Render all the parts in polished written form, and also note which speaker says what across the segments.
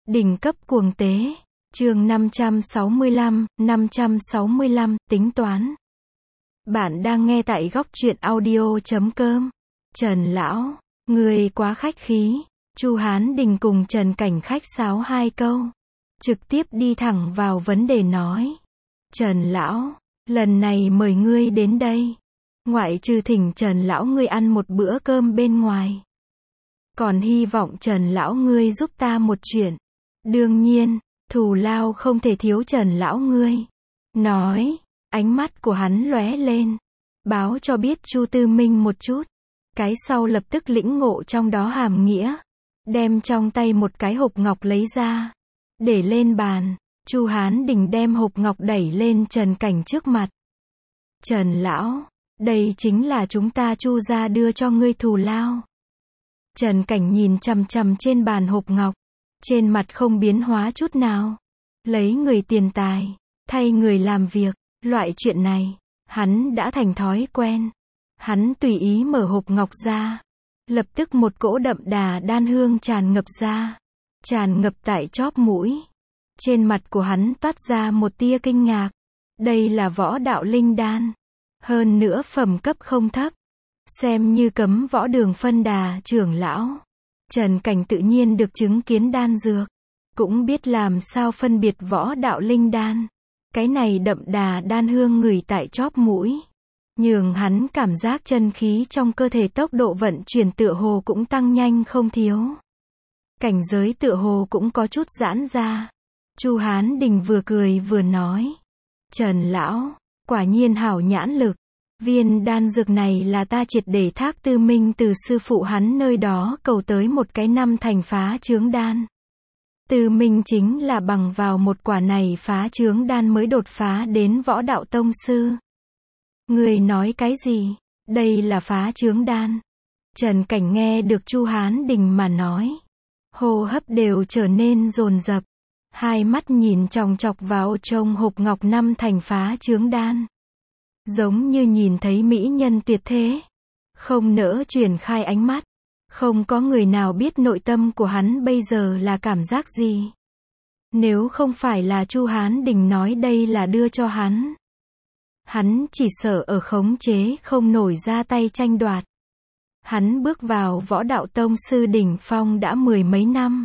Speaker 1: Đỉnh cấp cuồng tế. Chương 565, tính toán. Bạn đang nghe tại góc truyện audio.com. Trần lão, người quá khách khí. Chu Hán Đình cùng Trần Cảnh khách sáo hai câu, trực tiếp đi thẳng vào vấn đề nói. Trần lão, lần này mời ngươi đến đây, ngoại trừ thỉnh Trần lão ngươi ăn một bữa cơm bên ngoài, còn hy vọng Trần lão ngươi giúp ta một chuyện. Đương nhiên, thù lao không thể thiếu Trần lão ngươi. Nói, ánh mắt của hắn lóe lên, báo cho biết Chu Tư Minh một chút, cái sau lập tức lĩnh ngộ trong đó hàm nghĩa, đem trong tay một cái hộp ngọc lấy ra, để lên bàn. Chu Hán Đình đem hộp ngọc đẩy lên Trần Cảnh trước mặt. Trần lão, đây chính là chúng ta Chu gia đưa cho ngươi thù lao. Trần Cảnh nhìn chằm chằm trên bàn hộp ngọc, trên mặt không biến hóa chút nào. Lấy người tiền tài, thay người làm việc, loại chuyện này, hắn đã thành thói quen. Hắn tùy ý mở hộp ngọc ra, lập tức một cỗ đậm đà đan hương tràn ngập ra, tràn ngập tại chóp mũi. Trên mặt của hắn toát ra một tia kinh ngạc. Đây là võ đạo linh đan, hơn nữa phẩm cấp không thấp, xem như cấm võ đường phân đà trưởng lão. Trần Cảnh tự nhiên được chứng kiến đan dược, cũng biết làm sao phân biệt võ đạo linh đan. Cái này đậm đà đan hương ngửi tại chóp mũi, nhường hắn cảm giác chân khí trong cơ thể tốc độ vận chuyển tựa hồ cũng tăng nhanh không thiếu. Cảnh giới tựa hồ cũng có chút giãn ra. Chu Hán Đình vừa cười vừa nói. Trần lão, quả nhiên hảo nhãn lực. Viên đan dược này là ta triệt để thác Tư Minh từ sư phụ hắn nơi đó cầu tới một cái năm thành phá chướng đan. Tư Minh chính là bằng vào một quả này phá chướng đan mới đột phá đến võ đạo tông sư. Người nói cái gì? Đây là phá chướng đan. Trần Cảnh nghe được Chu Hán Đình mà nói, hô hấp đều trở nên dồn dập, hai mắt nhìn chòng chọc vào trong hộp ngọc năm thành phá chướng đan, giống như nhìn thấy mỹ nhân tuyệt thế, không nỡ chuyển khai ánh mắt. Không có người nào biết nội tâm của hắn bây giờ là cảm giác gì. Nếu không phải là Chu Hán Đình nói đây là đưa cho hắn chỉ sợ ở khống chế không nổi ra tay tranh đoạt. Hắn bước vào võ đạo tông sư đỉnh phong đã mười mấy năm,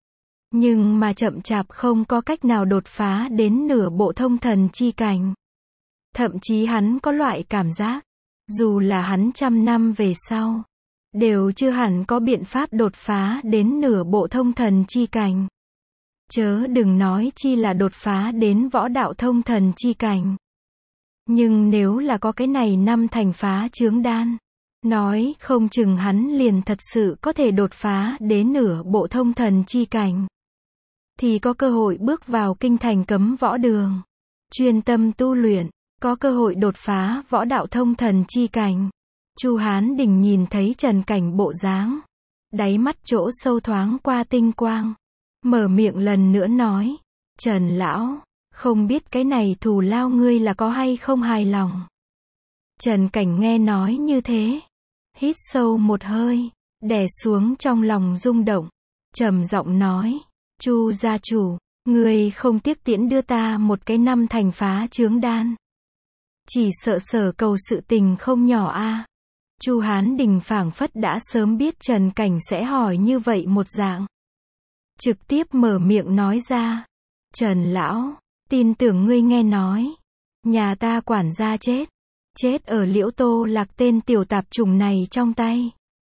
Speaker 1: nhưng mà chậm chạp không có cách nào đột phá đến nửa bộ thông thần chi cảnh. Thậm chí hắn có loại cảm giác, dù là hắn trăm năm về sau, đều chưa hẳn có biện pháp đột phá đến nửa bộ thông thần chi cảnh. Chớ đừng nói chi là đột phá đến võ đạo thông thần chi cảnh. Nhưng nếu là có cái này năm thành phá chướng đan, nói không chừng hắn liền thật sự có thể đột phá đến nửa bộ thông thần chi cảnh, thì có cơ hội bước vào kinh thành cấm võ đường, chuyên tâm tu luyện, có cơ hội đột phá võ đạo thông thần chi cảnh. Chu Hán Đình nhìn thấy Trần Cảnh bộ dáng, đáy mắt chỗ sâu thoáng qua tinh quang, mở miệng lần nữa nói. Trần lão, không biết cái này thù lao ngươi là có hay không hài lòng. Trần Cảnh nghe nói như thế, hít sâu một hơi, đè xuống trong lòng rung động, trầm giọng nói. Chu gia chủ, ngươi không tiếc tiễn đưa ta một cái năm thành phá chướng đan, chỉ sợ sở cầu sự tình không nhỏ a. Chu Hán Đình phảng phất đã sớm biết Trần Cảnh sẽ hỏi như vậy một dạng, trực tiếp mở miệng nói ra. Trần lão, tin tưởng ngươi nghe nói, nhà ta quản gia chết ở Liễu Tô Lạc tên tiểu tạp chủng này trong tay.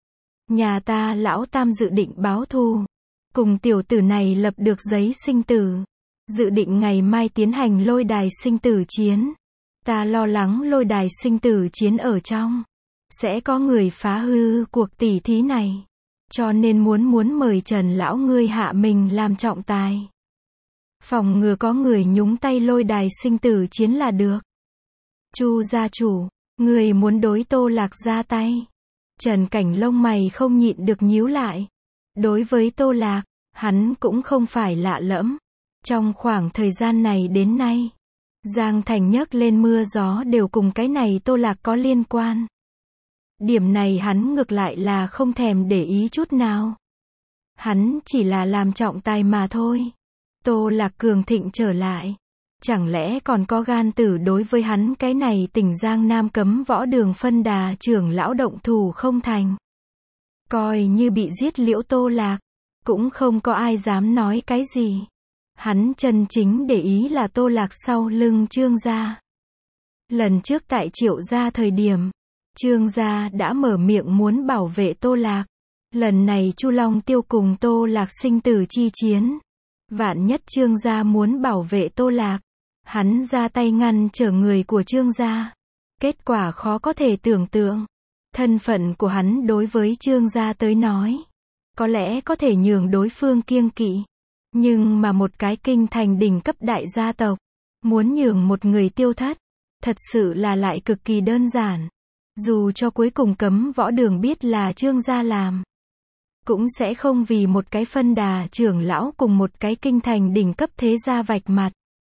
Speaker 1: Nhà ta lão tam dự định báo thù, cùng tiểu tử này lập được giấy sinh tử, dự định ngày mai tiến hành lôi đài sinh tử chiến. Ta lo lắng lôi đài sinh tử chiến ở trong, sẽ có người phá hư cuộc tỉ thí này, cho nên muốn mời Trần lão ngươi hạ mình làm trọng tài, phòng ngừa có người nhúng tay lôi đài sinh tử chiến là được. Chu gia chủ, người muốn đối Tô Lạc ra tay? Trần Cảnh lông mày không nhịn được nhíu lại. Đối với Tô Lạc, hắn cũng không phải lạ lẫm. Trong khoảng thời gian này đến nay, Giang Thành nhấc lên mưa gió đều cùng cái này Tô Lạc có liên quan. Điểm này hắn ngược lại là không thèm để ý chút nào. Hắn chỉ là làm trọng tài mà thôi. Tô Lạc cường thịnh trở lại. Chẳng lẽ còn có gan tử đối với hắn cái này tỉnh Giang Nam cấm võ đường phân đà trưởng lão động thủ không thành. Coi như bị giết Liễu Tô Lạc, cũng không có ai dám nói cái gì. Hắn chân chính để ý là Tô Lạc sau lưng Trương gia. Lần trước tại Triệu gia thời điểm, Trương gia đã mở miệng muốn bảo vệ Tô Lạc. Lần này Chu Long Tiêu cùng Tô Lạc sinh tử chi chiến. Vạn nhất Trương gia muốn bảo vệ Tô Lạc, hắn ra tay ngăn trở người của Trương gia. Kết quả khó có thể tưởng tượng. Thân phận của hắn đối với Trương gia tới nói, có lẽ có thể nhường đối phương kiêng kỵ. Nhưng mà một cái kinh thành đỉnh cấp đại gia tộc, muốn nhường một người tiêu thất, thật sự là lại cực kỳ đơn giản. Dù cho cuối cùng cấm võ đường biết là Trương gia làm, cũng sẽ không vì một cái phân đà trưởng lão cùng một cái kinh thành đỉnh cấp thế gia vạch mặt.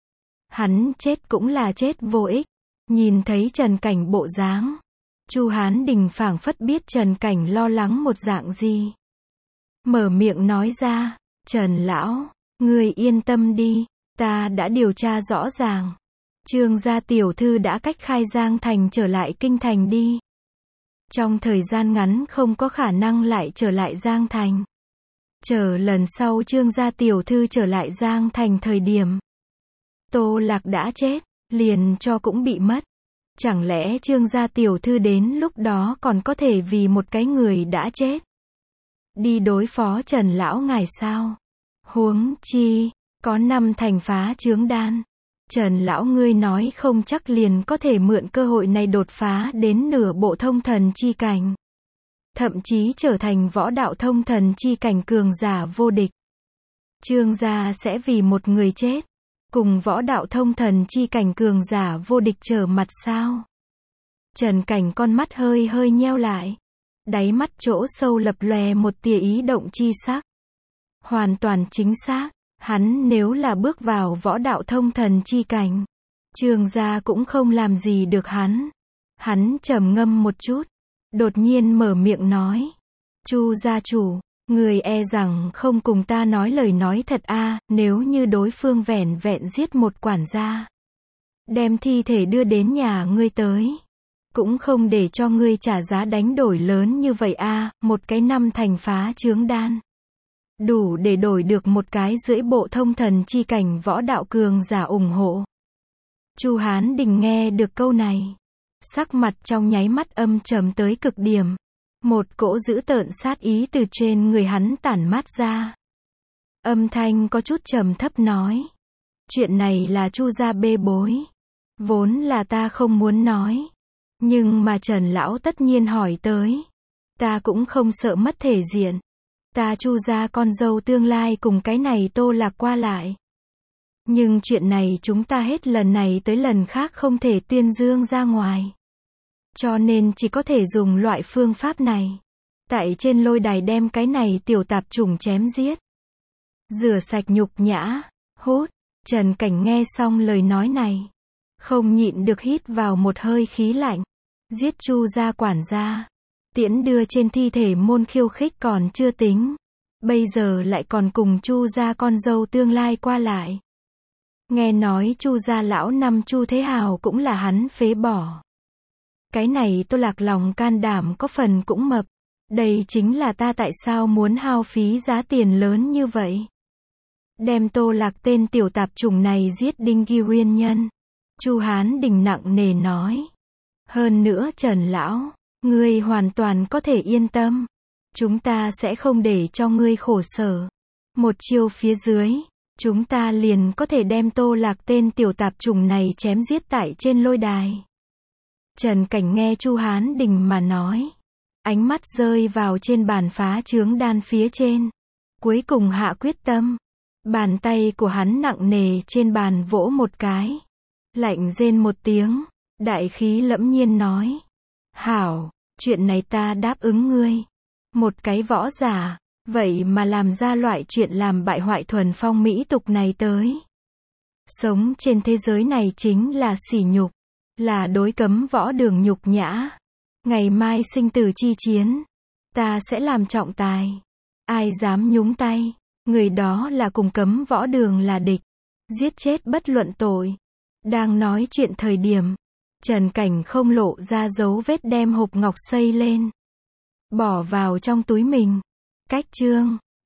Speaker 1: Hắn chết cũng là chết vô ích. Nhìn thấy Trần Cảnh bộ dáng, Chu Hán Đình phảng phất biết Trần Cảnh lo lắng một dạng gì. Mở miệng nói ra, Trần lão, ngươi yên tâm đi, ta đã điều tra rõ ràng. Trương gia tiểu thư đã cách khai Giang Thành trở lại kinh thành đi. Trong thời gian ngắn không có khả năng lại trở lại Giang Thành. Chờ lần sau Trương gia tiểu thư trở lại Giang Thành thời điểm, Tô Lạc đã chết, liền cho cũng bị mất. Chẳng lẽ Trương gia tiểu thư đến lúc đó còn có thể vì một cái người đã chết đi đối phó Trần lão ngài sao? Huống chi, có 5 thành phá chướng đan. Trần lão ngươi nói không chắc liền có thể mượn cơ hội này đột phá đến nửa bộ thông thần chi cảnh. Thậm chí trở thành võ đạo thông thần chi cảnh cường giả vô địch. Trương gia sẽ vì một người chết, cùng võ đạo thông thần chi cảnh cường giả vô địch trở mặt sao? Trần Cảnh con mắt hơi hơi nheo lại. Đáy mắt chỗ sâu lập lòe một tia ý động chi sắc. Hoàn toàn chính xác, hắn nếu là bước vào võ đạo thông thần chi cảnh, Trương gia cũng không làm gì được hắn. Hắn trầm ngâm một chút, đột nhiên mở miệng nói. Chu gia chủ, người e rằng không cùng ta nói lời nói thật a, nếu như đối phương vẻn vẹn giết một quản gia, đem thi thể đưa đến nhà ngươi tới, cũng không để cho ngươi trả giá đánh đổi lớn như vậy a, một cái 5 thành phá chướng đan, đủ để đổi được một cái rưỡi bộ thông thần chi cảnh võ đạo cường giả ủng hộ. Chu Hán Đình nghe được câu này, sắc mặt trong nháy mắt âm trầm tới cực điểm. Một cỗ dữ tợn sát ý từ trên người hắn tản mát ra. Âm thanh có chút trầm thấp nói. Chuyện này là Chu gia bê bối. Vốn là ta không muốn nói. Nhưng mà Trần lão tất nhiên hỏi tới. Ta cũng không sợ mất thể diện. Ta Chu gia con dâu tương lai cùng cái này Tô Lạc qua lại. Nhưng chuyện này chúng ta hết lần này tới lần khác không thể tuyên dương ra ngoài. Cho nên chỉ có thể dùng loại phương pháp này. Tại trên lôi đài đem cái này tiểu tạp chủng chém giết. Rửa sạch nhục nhã. Hốt. Trần Cảnh nghe xong lời nói này, không nhịn được hít vào một hơi khí lạnh. Giết Chu gia quản gia, tiễn đưa trên thi thể môn khiêu khích còn chưa tính. Bây giờ lại còn cùng Chu gia con dâu tương lai qua lại. Nghe nói Chu gia lão năm Chu Thế Hào cũng là hắn phế bỏ. Cái này Tô Lạc lòng can đảm có phần cũng mập. Đây chính là ta tại sao muốn hao phí giá tiền lớn như vậy. Đem Tô Lạc tên tiểu tạp chủng này giết đinh ghi nguyên nhân. Chu Hán Đình nặng nề nói. Hơn nữa Trần lão, ngươi hoàn toàn có thể yên tâm. Chúng ta sẽ không để cho ngươi khổ sở. Một chiêu phía dưới, chúng ta liền có thể đem Tô Lạc tên tiểu tạp chủng này chém giết tại trên lôi đài. Trần Cảnh nghe Chu Hán Đình mà nói, ánh mắt rơi vào trên bàn phá chướng đan phía trên. Cuối cùng hạ quyết tâm. Bàn tay của hắn nặng nề trên bàn vỗ một cái. Lạnh rên một tiếng, đại khí lẫm nhiên nói. Hảo, chuyện này ta đáp ứng ngươi. Một cái võ giả, vậy mà làm ra loại chuyện làm bại hoại thuần phong mỹ tục này tới. Sống trên thế giới này chính là sỉ nhục, là đối cấm võ đường nhục nhã. Ngày mai sinh tử chi chiến, ta sẽ làm trọng tài. Ai dám nhúng tay, người đó là cùng cấm võ đường là địch. Giết chết bất luận tội. Đang nói chuyện thời điểm, Trần Cảnh không lộ ra dấu vết đem hộp ngọc xây lên. Bỏ vào trong túi mình. Cách chương